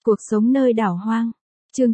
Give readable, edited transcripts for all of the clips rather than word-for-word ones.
Cuộc sống nơi đảo hoang. Chương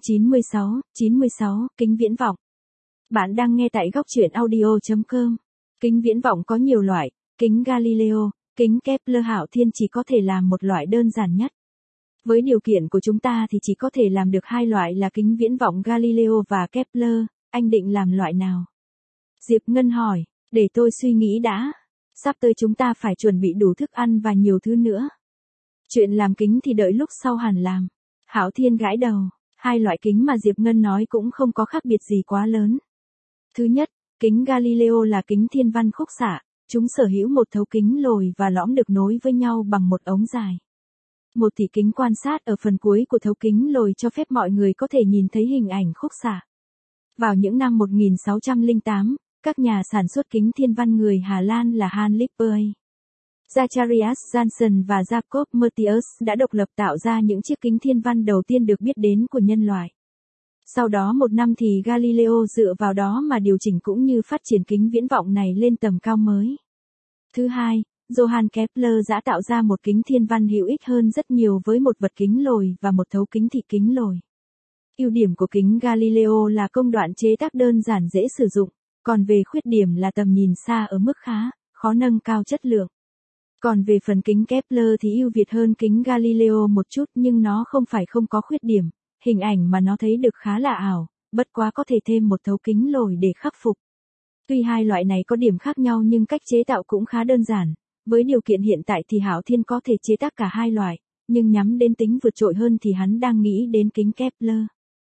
96, kính viễn vọng. Bạn đang nghe tại góc truyện audio.com. Kính viễn vọng có nhiều loại, kính Galileo, kính Kepler. Hạo Thiên chỉ có thể làm một loại đơn giản nhất. Với điều kiện của chúng ta thì chỉ có thể làm được hai loại là kính viễn vọng Galileo và Kepler, anh định làm loại nào? Diệp Ngân hỏi, để tôi suy nghĩ đã. Sắp tới chúng ta phải chuẩn bị đủ thức ăn và nhiều thứ nữa. Chuyện làm kính thì đợi lúc sau hẳn làm. Hạo Thiên gãi đầu, hai loại kính mà Diệp Ngân nói cũng không có khác biệt gì quá lớn. Thứ nhất, kính Galileo là kính thiên văn khúc xạ, chúng sở hữu một thấu kính lồi và lõm được nối với nhau bằng một ống dài. Một thị kính quan sát ở phần cuối của thấu kính lồi cho phép mọi người có thể nhìn thấy hình ảnh khúc xạ. Vào những năm 1608, các nhà sản xuất kính thiên văn người Hà Lan là Hans Lippershey, Zacharias Janssen và Jacob Mertius đã độc lập tạo ra những chiếc kính thiên văn đầu tiên được biết đến của nhân loại. Sau đó một năm thì Galileo dựa vào đó mà điều chỉnh cũng như phát triển kính viễn vọng này lên tầm cao mới. Thứ hai, Johann Kepler đã tạo ra một kính thiên văn hữu ích hơn rất nhiều với một vật kính lồi và một thấu kính thị kính lồi. Ưu điểm của kính Galileo là công đoạn chế tác đơn giản dễ sử dụng, còn về khuyết điểm là tầm nhìn xa ở mức khá, khó nâng cao chất lượng. Còn về phần kính Kepler thì ưu việt hơn kính Galileo một chút nhưng nó không phải không có khuyết điểm, hình ảnh mà nó thấy được khá là ảo, bất quá có thể thêm một thấu kính lồi để khắc phục. Tuy hai loại này có điểm khác nhau nhưng cách chế tạo cũng khá đơn giản, với điều kiện hiện tại thì Hạo Thiên có thể chế tác cả hai loại, nhưng nhắm đến tính vượt trội hơn thì hắn đang nghĩ đến kính Kepler.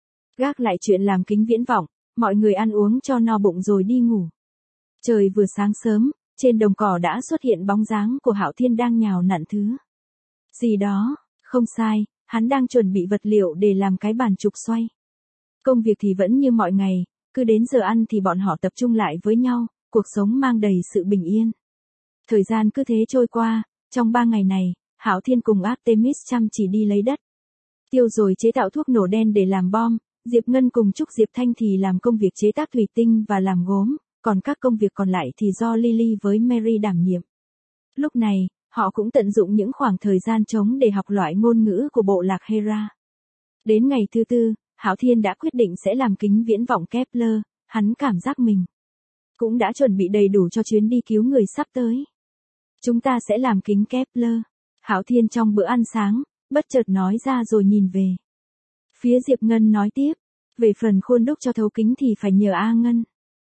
Gác lại chuyện làm kính viễn vọng, mọi người ăn uống cho no bụng rồi đi ngủ. Trời vừa sáng sớm, trên đồng cỏ đã xuất hiện bóng dáng của Hạo Thiên đang nhào nặn thứ gì đó, không sai, hắn đang chuẩn bị vật liệu để làm cái bàn trục xoay. Công việc thì vẫn như mọi ngày, cứ đến giờ ăn thì bọn họ tập trung lại với nhau, cuộc sống mang đầy sự bình yên. Thời gian cứ thế trôi qua, trong 3 ngày này, Hạo Thiên cùng Artemis chăm chỉ đi lấy đất. Tiêu rồi chế tạo thuốc nổ đen để làm bom, Diệp Ngân cùng Trúc Diệp Thanh thì làm công việc chế tác thủy tinh và làm gốm, còn các công việc còn lại thì do Lily với Mary đảm nhiệm. Lúc này, họ cũng tận dụng những khoảng thời gian trống để học loại ngôn ngữ của bộ lạc Hera. Đến ngày thứ tư, Hạo Thiên đã quyết định sẽ làm kính viễn vọng Kepler, hắn cảm giác mình cũng đã chuẩn bị đầy đủ cho chuyến đi cứu người sắp tới. Chúng ta sẽ làm kính Kepler. Hạo Thiên trong bữa ăn sáng, bất chợt nói ra rồi nhìn về phía Diệp Ngân nói tiếp, về phần khuôn đúc cho thấu kính thì phải nhờ A Ngân.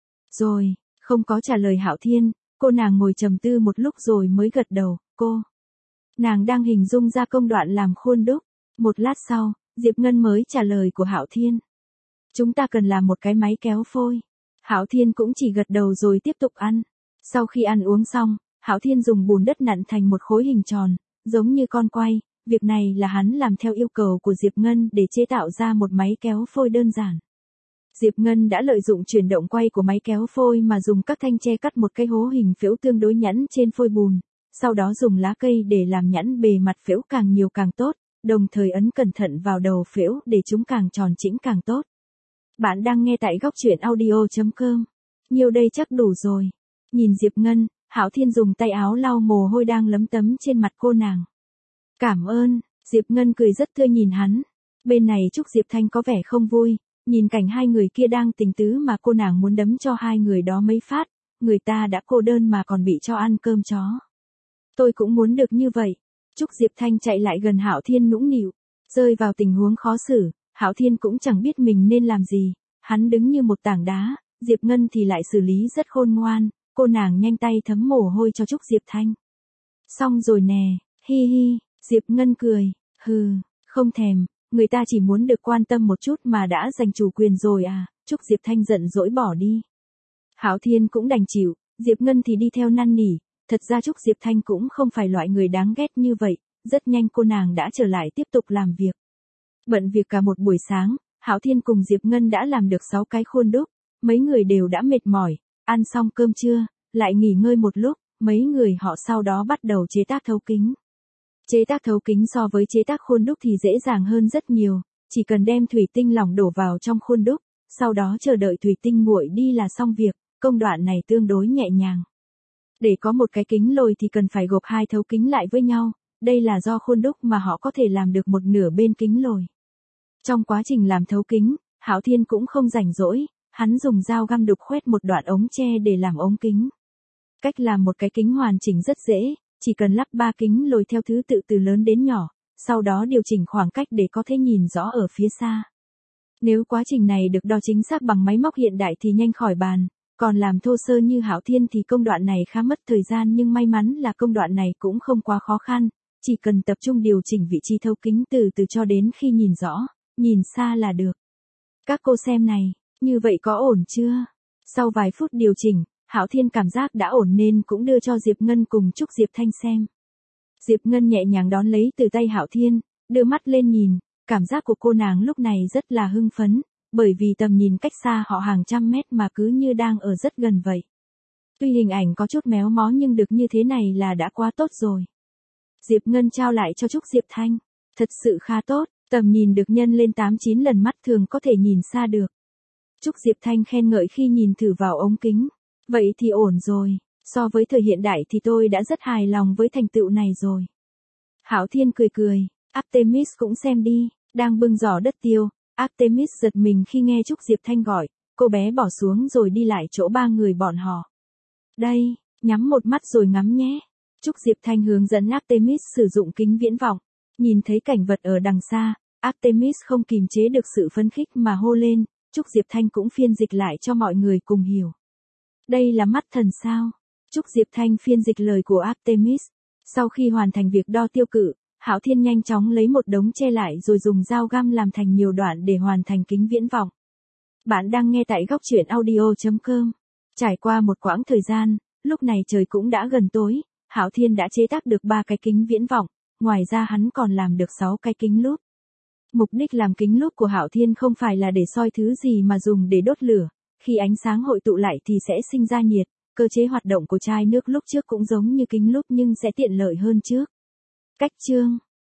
Rồi, không có trả lời Hạo Thiên, cô nàng ngồi trầm tư một lúc rồi mới gật đầu, nàng đang hình dung ra công đoạn làm khuôn đúc. Một lát sau, Diệp Ngân mới trả lời của Hạo Thiên. Chúng ta cần làm một cái máy kéo phôi. Hạo Thiên cũng chỉ gật đầu rồi tiếp tục ăn. Sau khi ăn uống xong, Hạo Thiên dùng bùn đất nặn thành một khối hình tròn, giống như con quay. Việc này là hắn làm theo yêu cầu của Diệp Ngân để chế tạo ra một máy kéo phôi đơn giản. Diệp Ngân đã lợi dụng chuyển động quay của máy kéo phôi mà dùng các thanh tre cắt một cái hố hình phễu tương đối nhẵn trên phôi bùn, sau đó dùng lá cây để làm nhẵn bề mặt phễu càng nhiều càng tốt, đồng thời ấn cẩn thận vào đầu phễu để chúng càng tròn chỉnh càng tốt. Bạn đang nghe tại góc truyện audio.com. Nhiều đây chắc đủ rồi. Nhìn Diệp Ngân, Hạo Thiên dùng tay áo lau mồ hôi đang lấm tấm trên mặt cô nàng. Cảm ơn, Diệp Ngân cười rất tươi nhìn hắn. Bên này Trúc Diệp Thanh có vẻ không vui, nhìn cảnh hai người kia đang tình tứ mà cô nàng muốn đấm cho hai người đó mấy phát, người ta đã cô đơn mà còn bị cho ăn cơm chó. Tôi cũng muốn được như vậy. Trúc Diệp Thanh chạy lại gần Hạo Thiên nũng nịu, rơi vào tình huống khó xử, Hạo Thiên cũng chẳng biết mình nên làm gì, hắn đứng như một tảng đá, Diệp Ngân thì lại xử lý rất khôn ngoan, cô nàng nhanh tay thấm mồ hôi cho Trúc Diệp Thanh. Xong rồi nè, hi hi, Diệp Ngân cười, hừ, không thèm, người ta chỉ muốn được quan tâm một chút mà đã giành chủ quyền rồi à, Trúc Diệp Thanh giận dỗi bỏ đi. Hạo Thiên cũng đành chịu, Diệp Ngân thì đi theo năn nỉ, thật ra Trúc Diệp Thanh cũng không phải loại người đáng ghét như vậy, rất nhanh cô nàng đã trở lại tiếp tục làm việc. Bận việc cả một buổi sáng, Hạo Thiên cùng Diệp Ngân đã làm được 6 cái khuôn đúc, mấy người đều đã mệt mỏi, ăn xong cơm trưa, lại nghỉ ngơi một lúc, mấy người họ sau đó bắt đầu chế tác thấu kính. Chế tác thấu kính so với chế tác khuôn đúc thì dễ dàng hơn rất nhiều, chỉ cần đem thủy tinh lỏng đổ vào trong khuôn đúc, sau đó chờ đợi thủy tinh nguội đi là xong việc, công đoạn này tương đối nhẹ nhàng. Để có một cái kính lồi thì cần phải gộp hai thấu kính lại với nhau, Đây là do khuôn đúc mà họ có thể làm được một nửa bên kính lồi. Trong quá trình làm thấu kính, Hạo Thiên cũng không rảnh rỗi, hắn dùng dao găm đục khoét một đoạn ống tre để làm ống kính. Cách làm một cái kính hoàn chỉnh rất dễ, chỉ cần lắp 3 kính lồi theo thứ tự từ lớn đến nhỏ, sau đó điều chỉnh khoảng cách để có thể nhìn rõ ở phía xa. Nếu quá trình này được đo chính xác bằng máy móc hiện đại thì nhanh khỏi bàn, còn làm thô sơ như Hạo Thiên thì công đoạn này khá mất thời gian, nhưng may mắn là công đoạn này cũng không quá khó khăn, chỉ cần tập trung điều chỉnh vị trí thấu kính từ từ cho đến khi nhìn rõ, nhìn xa là được. Các cô xem này, như vậy có ổn chưa? Sau vài phút điều chỉnh, Hạo Thiên cảm giác đã ổn nên cũng đưa cho Diệp Ngân cùng Trúc Diệp Thanh xem. Diệp Ngân nhẹ nhàng đón lấy từ tay Hạo Thiên, đưa mắt lên nhìn, cảm giác của cô nàng lúc này rất là hưng phấn, bởi vì tầm nhìn cách xa họ hàng trăm mét mà cứ như đang ở rất gần vậy. Tuy hình ảnh có chút méo mó nhưng được như thế này là đã quá tốt rồi. Diệp Ngân trao lại cho Trúc Diệp Thanh, thật sự khá tốt, tầm nhìn được nhân lên 8-9 lần mắt thường có thể nhìn xa được. Trúc Diệp Thanh khen ngợi khi nhìn thử vào ống kính, vậy thì ổn rồi, so với thời hiện đại thì tôi đã rất hài lòng với thành tựu này rồi. Hạo Thiên cười cười, Artemis cũng xem đi, đang bưng giỏ đất tiêu. Artemis giật mình khi nghe Trúc Diệp Thanh gọi, cô bé bỏ xuống rồi đi lại chỗ 3 người bọn họ. Đây, nhắm một mắt rồi ngắm nhé. Trúc Diệp Thanh hướng dẫn Artemis sử dụng kính viễn vọng. Nhìn thấy cảnh vật ở đằng xa, Artemis không kìm chế được sự phấn khích mà hô lên, Trúc Diệp Thanh cũng phiên dịch lại cho mọi người cùng hiểu. Đây là mắt thần sao? Trúc Diệp Thanh phiên dịch lời của Artemis. Sau khi hoàn thành việc đo tiêu cự, Hạo Thiên nhanh chóng lấy một đống che lại rồi dùng dao găm làm thành nhiều đoạn để hoàn thành kính viễn vọng. Bạn đang nghe tại góc truyện audio.com. Trải qua một quãng thời gian, lúc này trời cũng đã gần tối, Hạo Thiên đã chế tác được 3 cái kính viễn vọng, ngoài ra hắn còn làm được 6 cái kính lúp. Mục đích làm kính lúp của Hạo Thiên không phải là để soi thứ gì mà dùng để đốt lửa, khi ánh sáng hội tụ lại thì sẽ sinh ra nhiệt, cơ chế hoạt động của chai nước lúc trước cũng giống như kính lúp nhưng sẽ tiện lợi hơn trước. Cách chương